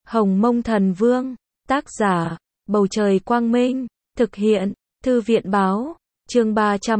Hồng Mông Thần Vương, tác giả, Bầu Trời Quang Minh, thực hiện, Thư viện Báo, chương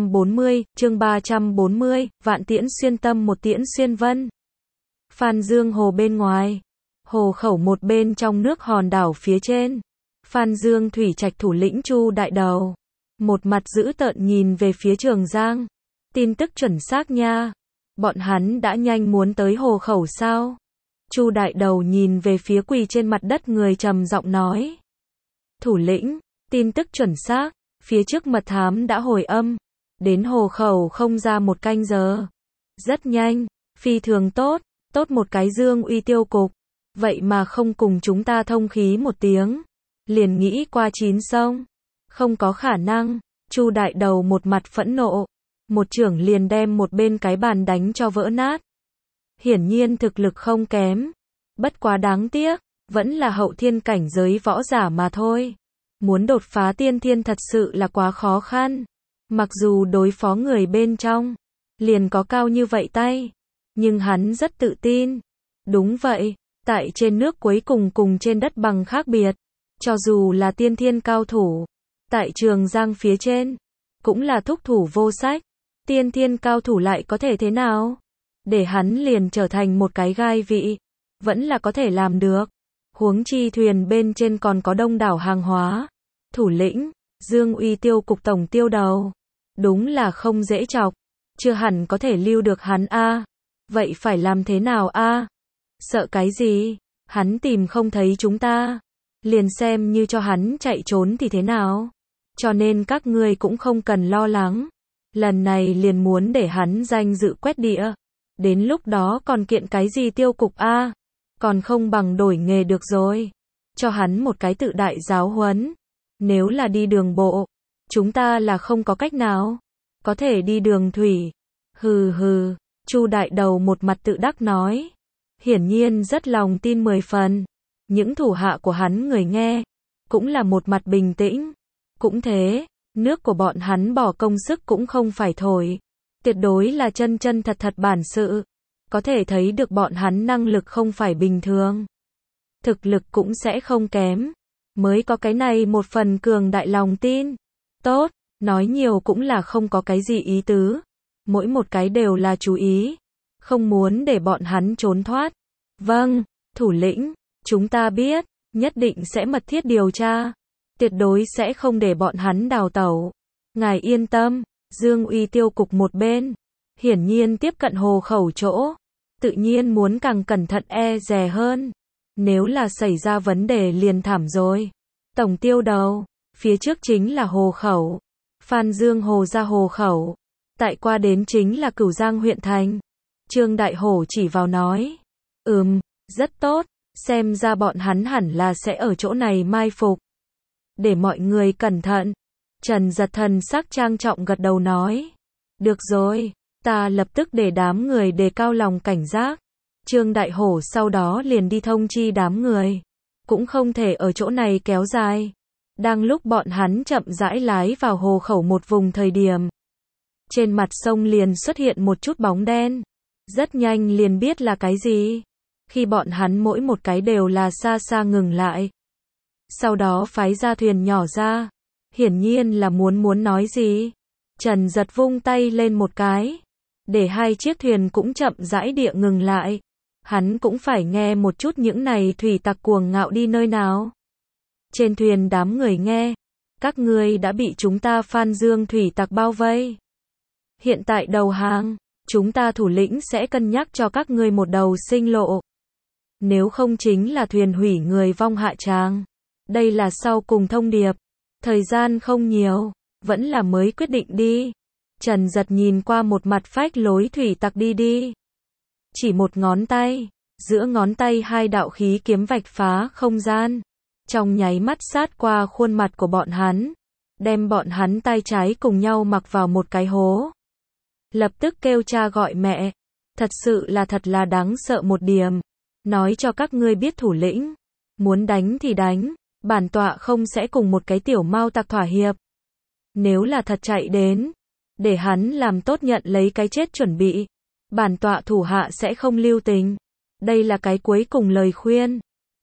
340, Vạn Tiễn xuyên tâm một tiễn xuyên vân. Phan Dương Hồ bên ngoài, hồ khẩu một bên trong nước hòn đảo phía trên. Phan Dương thủy trạch thủ lĩnh Chu Đại Đầu, một mặt dữ tợn nhìn về phía Trường Giang. Tin tức chuẩn xác nha, bọn hắn đã nhanh muốn tới hồ khẩu sao? Chu Đại Đầu nhìn về phía quỳ trên mặt đất người trầm giọng nói. Thủ lĩnh, tin tức chuẩn xác, phía trước mật thám đã hồi âm, đến hồ khẩu không ra một canh giờ. Rất nhanh, phi thường tốt, tốt một cái Dương Uy tiêu cục, vậy mà không cùng chúng ta thông khí một tiếng, liền nghĩ qua chín sông. Không có khả năng, Chu Đại Đầu một mặt phẫn nộ, một chưởng liền đem một bên cái bàn đánh cho vỡ nát. Hiển nhiên thực lực không kém, bất quá đáng tiếc, vẫn là hậu thiên cảnh giới võ giả mà thôi. Muốn đột phá tiên thiên thật sự là quá khó khăn. Mặc dù đối phó người bên trong, liền có cao như vậy tay, nhưng hắn rất tự tin. Đúng vậy, tại trên nước cuối cùng trên đất bằng khác biệt. Cho dù là tiên thiên cao thủ, tại Trường Giang phía trên, cũng là thúc thủ vô sách. Tiên thiên cao thủ lại có thể thế nào? Để hắn liền trở thành một cái gai vị, vẫn là có thể làm được. Huống chi thuyền bên trên còn có đông đảo hàng hóa. Thủ lĩnh, Dương Uy tiêu cục tổng tiêu đầu, đúng là không dễ chọc, chưa hẳn có thể lưu được hắn a. Vậy phải làm thế nào a? Sợ cái gì? Hắn tìm không thấy chúng ta, liền xem như cho hắn chạy trốn thì thế nào? Cho nên các ngươi cũng không cần lo lắng. Lần này liền muốn để hắn danh dự quét địa. Đến lúc đó còn kiện cái gì tiêu cục a? Còn không bằng đổi nghề được rồi. Cho hắn một cái tự đại giáo huấn. Nếu là đi đường bộ, chúng ta là không có cách nào. Có thể đi đường thủy. Hừ hừ, Chu Đại Đầu một mặt tự đắc nói. Hiển nhiên rất lòng tin 10 phần. Những thủ hạ của hắn người nghe, cũng là một mặt bình tĩnh. Cũng thế, nước của bọn hắn bỏ công sức cũng không phải thổi. Tuyệt đối là chân thật bản sự. Có thể thấy được bọn hắn năng lực không phải bình thường. Thực lực cũng sẽ không kém. Mới có cái này một phần cường đại lòng tin. Tốt, nói nhiều cũng là không có cái gì ý tứ. Mỗi một cái đều là chú ý. Không muốn để bọn hắn trốn thoát. Vâng, thủ lĩnh, chúng ta biết, nhất định sẽ mật thiết điều tra. Tuyệt đối sẽ không để bọn hắn đào tẩu. Ngài yên tâm, Dương Uy tiêu cục một bên. Hiển nhiên tiếp cận hồ khẩu chỗ. Tự nhiên muốn càng cẩn thận e dè hơn. Nếu là xảy ra vấn đề liền thảm rồi. Tổng tiêu đầu, phía trước chính là hồ khẩu. Phan Dương Hồ ra hồ khẩu. Tại qua đến chính là Cửu Giang huyện thành. Trương Đại Hổ chỉ vào nói. Rất tốt, xem ra bọn hắn hẳn là sẽ ở chỗ này mai phục. Để mọi người cẩn thận. Trần Giật thần sắc trang trọng gật đầu nói. Được rồi, ta lập tức để đám người đề cao lòng cảnh giác. Trương Đại Hổ sau đó liền đi thông chi đám người. Cũng không thể ở chỗ này kéo dài. Đang lúc bọn hắn chậm rãi lái vào hồ khẩu một vùng thời điểm. Trên mặt sông liền xuất hiện một chút bóng đen. Rất nhanh liền biết là cái gì. Khi bọn hắn mỗi một cái đều là xa xa ngừng lại. Sau đó phái ra thuyền nhỏ ra. Hiển nhiên là muốn nói gì. Trần Giật vung tay lên một cái. Để hai chiếc thuyền cũng chậm rãi địa ngừng lại. Hắn cũng phải nghe một chút những này thủy tặc cuồng ngạo đi nơi nào. Trên thuyền đám người nghe. Các ngươi đã bị chúng ta Phan Dương thủy tặc bao vây. Hiện tại đầu hàng, chúng ta thủ lĩnh sẽ cân nhắc cho các ngươi một đầu sinh lộ. Nếu không chính là thuyền hủy người vong hạ tràng. Đây là sau cùng thông điệp. Thời gian không nhiều, vẫn là mới quyết định đi. Trần Giật nhìn qua một mặt phách lối thủy tặc đi. Chỉ một ngón tay, giữa ngón tay hai đạo khí kiếm vạch phá không gian. Trong nháy mắt sát qua khuôn mặt của bọn hắn. Đem bọn hắn tay trái cùng nhau mặc vào một cái hố. Lập tức kêu cha gọi mẹ. Thật sự là đáng sợ một điểm. Nói cho các ngươi biết thủ lĩnh. Muốn đánh thì đánh. Bản tọa không sẽ cùng một cái tiểu mao tặc thỏa hiệp. Nếu là thật chạy đến, để hắn làm tốt nhận lấy cái chết chuẩn bị. Bản tọa thủ hạ sẽ không lưu tình. Đây là cái cuối cùng lời khuyên.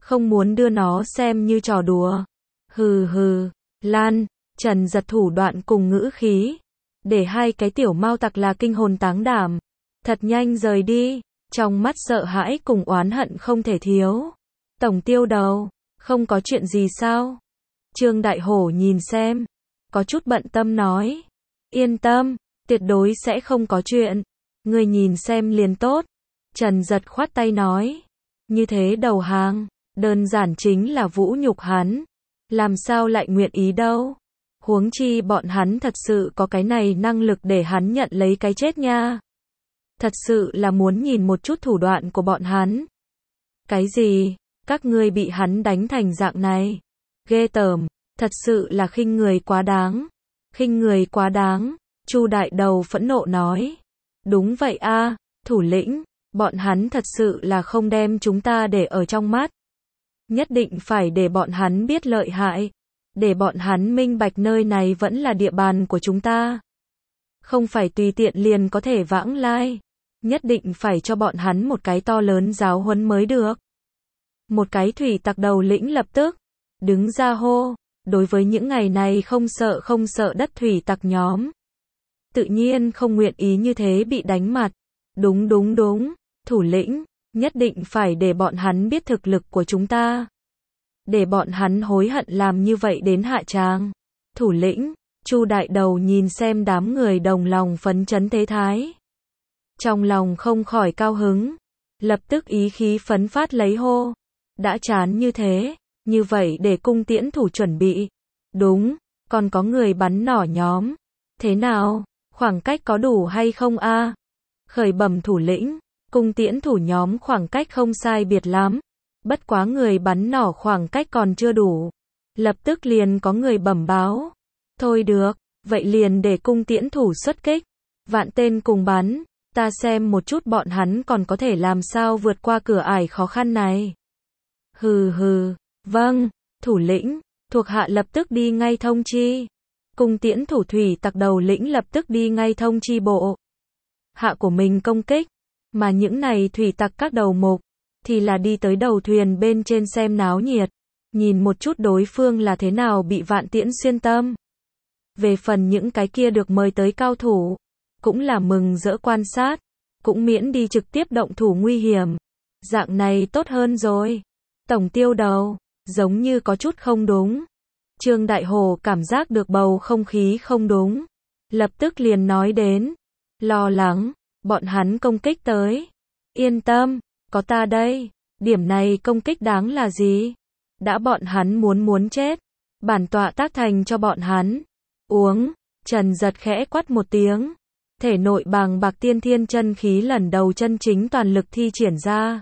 không muốn đưa nó xem như trò đùa. Hừ hừ, Lan, Trần giật thủ đoạn cùng ngữ khí, để hai cái tiểu mao tặc là kinh hồn táng đảm, thật nhanh rời đi, trong mắt sợ hãi cùng oán hận không thể thiếu. Tổng tiêu đầu, không có chuyện gì sao? Trương Đại Hổ nhìn xem, có chút bận tâm nói, yên tâm, tuyệt đối sẽ không có chuyện, ngươi nhìn xem liền tốt. Trần giật khoát tay nói, như thế đầu hàng, đơn giản chính là vũ nhục hắn, làm sao lại nguyện ý đâu. Huống chi bọn hắn thật sự có cái này năng lực để hắn nhận lấy cái chết nha. Thật sự là muốn nhìn một chút thủ đoạn của bọn hắn. Cái gì? Các ngươi bị hắn đánh thành dạng này. Ghê tởm, thật sự là khinh người quá đáng. Khinh người quá đáng, Chu đại đầu phẫn nộ nói. Đúng vậy a, thủ lĩnh, bọn hắn thật sự là không đem chúng ta để ở trong mắt. Nhất định phải để bọn hắn biết lợi hại, để bọn hắn minh bạch nơi này vẫn là địa bàn của chúng ta. Không phải tùy tiện liền có thể vãng lai, nhất định phải cho bọn hắn một cái to lớn giáo huấn mới được. Một cái thủy tặc đầu lĩnh lập tức đứng ra hô, đối với những ngày này không sợ đất thủy tặc nhóm. Tự nhiên không nguyện ý như thế bị đánh mặt. Đúng, thủ lĩnh, nhất định phải để bọn hắn biết thực lực của chúng ta. Để bọn hắn hối hận làm như vậy đến hạ tràng. Thủ lĩnh, Chu đại đầu nhìn xem đám người đồng lòng phấn chấn thế thái. Trong lòng không khỏi cao hứng, lập tức ý khí phấn phát lấy hô. Đã chán như thế, như vậy để cung tiễn thủ chuẩn bị. Đúng, còn có người bắn nỏ nhóm. Thế nào, khoảng cách có đủ hay không a? Khởi bẩm thủ lĩnh, cung tiễn thủ nhóm khoảng cách không sai biệt lắm. Bất quá người bắn nỏ khoảng cách còn chưa đủ. Lập tức liền có người bẩm báo. Thôi được, vậy liền để cung tiễn thủ xuất kích. Vạn tên cùng bắn, ta xem một chút bọn hắn còn có thể làm sao vượt qua cửa ải khó khăn này. Hừ hừ, vâng, thủ lĩnh, thuộc hạ lập tức đi ngay thông chi. Cung tiễn thủ thủy tặc đầu lĩnh lập tức đi ngay thông chi bộ hạ của mình công kích, mà những này thủy tặc các đầu mục thì là đi tới đầu thuyền bên trên xem náo nhiệt, nhìn một chút đối phương là thế nào bị Vạn Tiễn xuyên tâm. Về phần những cái kia được mời tới cao thủ, cũng là mừng rỡ quan sát, cũng miễn đi trực tiếp động thủ nguy hiểm. Dạng này tốt hơn rồi. Tổng tiêu đầu, giống như có chút không đúng. Trương Đại Hồ cảm giác được bầu không khí không đúng, lập tức liền nói đến, lo lắng, bọn hắn công kích tới. Yên tâm, có ta đây, điểm này công kích đáng là gì? Đã bọn hắn muốn chết, bản tọa tác thành cho bọn hắn. Uống, Trần giật khẽ quát một tiếng, thể nội bàng bạc tiên thiên chân khí lần đầu chân chính toàn lực thi triển ra.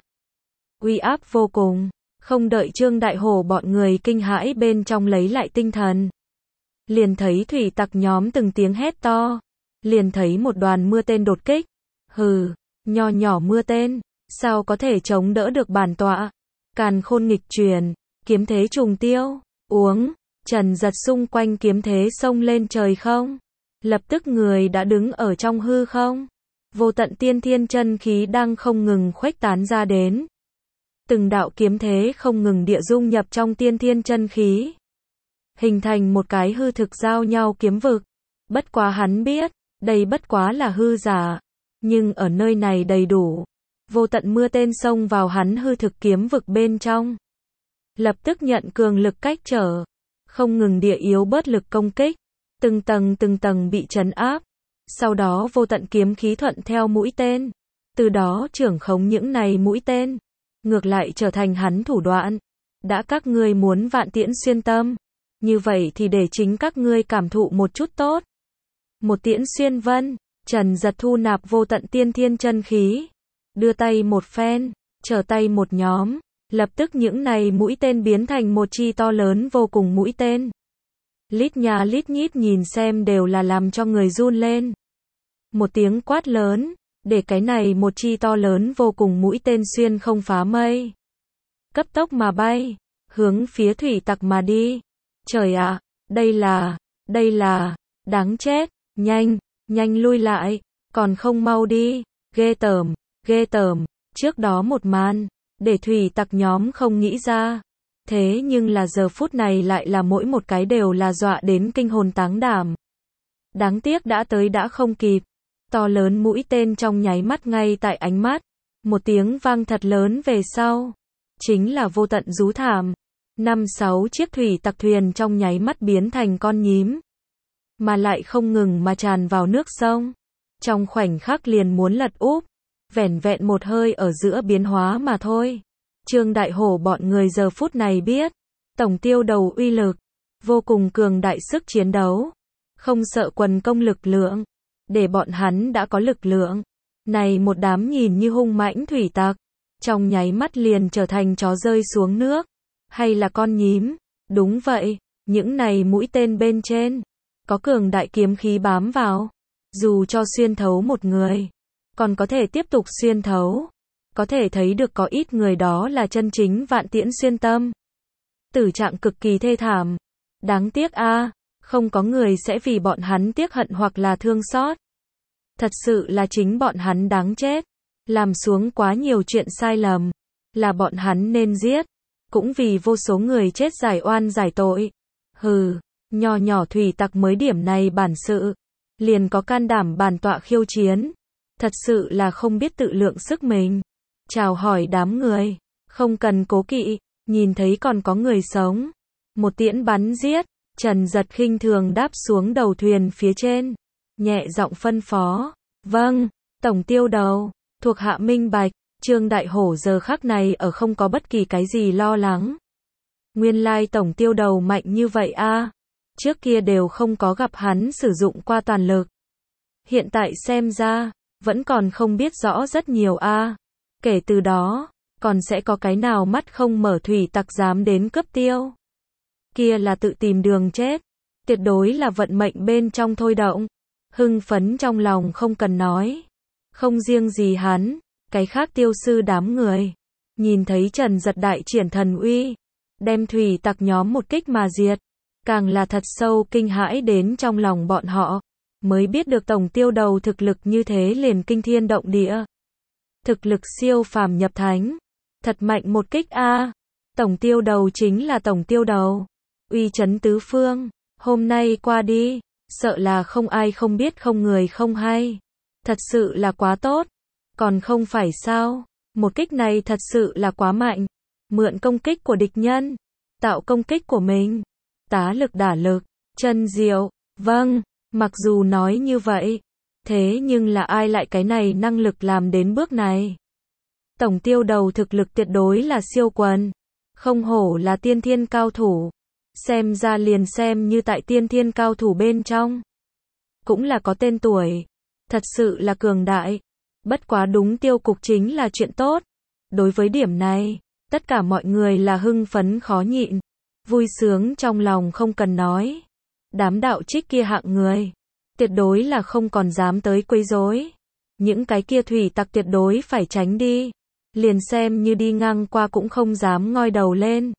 Uy áp vô cùng, không đợi Trương Đại Hổ bọn người kinh hãi bên trong lấy lại tinh thần. Liền thấy thủy tặc nhóm từng tiếng hét to, liền thấy một đoàn mưa tên đột kích. Hừ, nho nhỏ mưa tên, sao có thể chống đỡ được bản tọa? Càn khôn nghịch truyền, kiếm thế trùng tiêu, uống, Trần giật xung quanh kiếm thế xông lên trời không. Lập tức người đã đứng ở trong hư không. Vô tận tiên thiên chân khí đang không ngừng khuếch tán ra đến. Từng đạo kiếm thế không ngừng địa dung nhập trong tiên thiên chân khí, hình thành một cái hư thực giao nhau kiếm vực. Bất quá hắn biết, đây bất quá là hư giả, nhưng ở nơi này đầy đủ. Vô tận mưa tên xông vào hắn hư thực kiếm vực bên trong, lập tức nhận cường lực cách trở, không ngừng địa yếu bớt lực công kích, từng tầng bị trấn áp. Sau đó vô tận kiếm khí thuận theo mũi tên, từ đó trưởng khống những này mũi tên, ngược lại trở thành hắn thủ đoạn. Đã các ngươi muốn Vạn Tiễn xuyên tâm, như vậy thì để chính các ngươi cảm thụ một chút tốt. Một tiễn xuyên vân, Trần giật thu nạp vô tận tiên thiên chân khí, đưa tay một phen, trở tay một nhóm, lập tức những này mũi tên biến thành một chi to lớn vô cùng mũi tên. Lít nhà lít nhít nhìn xem đều là làm cho người run lên. Một tiếng quát lớn, để cái này một chi to lớn vô cùng mũi tên xuyên không phá mây, cấp tốc mà bay, hướng phía thủy tặc mà đi. Trời ạ, đây là, đáng chết, nhanh lui lại, còn không mau đi, ghê tởm, trước đó một màn, để thủy tặc nhóm không nghĩ ra. Thế nhưng là giờ phút này lại là mỗi một cái đều là dọa đến kinh hồn táng đảm. Đáng tiếc đã tới đã không kịp. To lớn mũi tên trong nháy mắt ngay tại ánh mắt. Một tiếng vang thật lớn về sau. Chính là vô tận rú thảm. 5-6 chiếc thủy tặc thuyền trong nháy mắt biến thành con nhím. Mà lại không ngừng mà tràn vào nước sông. Trong khoảnh khắc liền muốn lật úp. Vẻn vẹn một hơi ở giữa biến hóa mà thôi. Trương Đại Hổ bọn người giờ phút này biết. Tổng tiêu đầu uy lực. Vô cùng cường đại sức chiến đấu. Không sợ quần công lực lượng. Để bọn hắn đã có lực lượng. Này một đám nhìn như hung mãnh thủy tặc. Trong nháy mắt liền trở thành chó rơi xuống nước. Hay là con nhím. Đúng vậy. Những này mũi tên bên trên. Có cường đại kiếm khí bám vào. Dù cho xuyên thấu một người. Còn có thể tiếp tục xuyên thấu. Có thể thấy được có ít người đó là chân chính vạn tiễn xuyên tâm. Tử trạng cực kỳ thê thảm. Đáng tiếc a, không có người sẽ vì bọn hắn tiếc hận hoặc là thương xót. Thật sự là chính bọn hắn đáng chết. Làm xuống quá nhiều chuyện sai lầm. Là bọn hắn nên giết. Cũng vì vô số người chết giải oan giải tội. Hừ, nho nhỏ thủy tặc mới điểm này bản sự. Liền có can đảm bản tọa khiêu chiến. Thật sự là không biết tự lượng sức mình. Chào hỏi đám người. Không cần cố kỵ. Nhìn thấy còn có người sống. Một tiễn bắn giết. Trần Giật khinh thường đáp xuống đầu thuyền phía trên. Nhẹ giọng phân phó. Vâng, tổng tiêu đầu. Thuộc hạ minh bạch. Trương Đại Hổ giờ khắc này ở không có bất kỳ cái gì lo lắng. Nguyên lai tổng tiêu đầu mạnh như vậy a. Trước kia đều không có gặp hắn sử dụng qua toàn lực. Hiện tại xem ra, vẫn còn không biết rõ rất nhiều a. Kể từ đó, còn sẽ có cái nào mắt không mở thủy tặc dám đến cướp tiêu. Kia là tự tìm đường chết. Tuyệt đối là vận mệnh bên trong thôi động. Hưng phấn trong lòng không cần nói. Không riêng gì hắn, cái khác tiêu sư đám người. Nhìn thấy Trần Giật đại triển thần uy. Đem thủy tặc nhóm một kích mà diệt. Càng là thật sâu kinh hãi đến trong lòng bọn họ. Mới biết được tổng tiêu đầu thực lực như thế liền kinh thiên động địa. Thực lực siêu phàm nhập thánh. Thật mạnh một kích a. Tổng tiêu đầu chính là tổng tiêu đầu. Uy chấn tứ phương. Hôm nay qua đi. Sợ là không ai không biết không người không hay. Thật sự là quá tốt. Còn không phải sao. Một kích này thật sự là quá mạnh. Mượn công kích của địch nhân. Tạo công kích của mình. Tá lực đả lực. Chân diệu. Vâng. Mặc dù nói như vậy. Thế nhưng là ai lại cái này năng lực làm đến bước này. Tổng tiêu đầu thực lực tuyệt đối là siêu quần. Không hổ là tiên thiên cao thủ. Xem ra liền xem như tại tiên thiên cao thủ bên trong. Cũng là có tên tuổi. Thật sự là cường đại. Bất quá đúng tiêu cục chính là chuyện tốt. Đối với điểm này, tất cả mọi người là hưng phấn khó nhịn. Vui sướng trong lòng không cần nói. Đám đạo trích kia hạng người. Tuyệt đối là không còn dám tới quấy rối. Những cái kia thủy tặc tuyệt đối phải tránh đi. Liền xem như đi ngang qua cũng không dám ngoi đầu lên.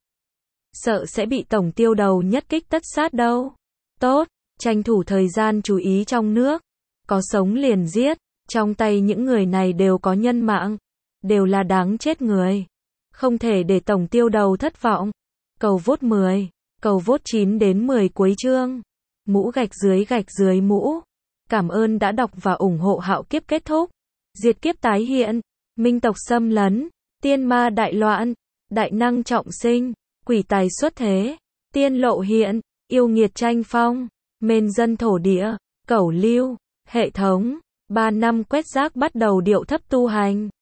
Sợ sẽ bị tổng tiêu đầu nhất kích tất sát đâu. Tốt, tranh thủ thời gian chú ý trong nước. Có sống liền giết. Trong tay những người này đều có nhân mạng. Đều là đáng chết người. Không thể để tổng tiêu đầu thất vọng. Cầu vote 10. Cầu vote 9 đến 10 cuối chương. Mũ gạch dưới mũ. Cảm ơn đã đọc và ủng hộ Hạo Kiếp kết thúc. Diệt kiếp tái hiện. Minh tộc xâm lấn. Tiên ma đại loạn. Đại năng trọng sinh. Quỷ tài xuất thế. Tiên lộ hiện. Yêu nghiệt tranh phong. Mên dân thổ địa. Cẩu lưu. Hệ thống. 3 năm quét rác bắt đầu điệu thấp tu hành.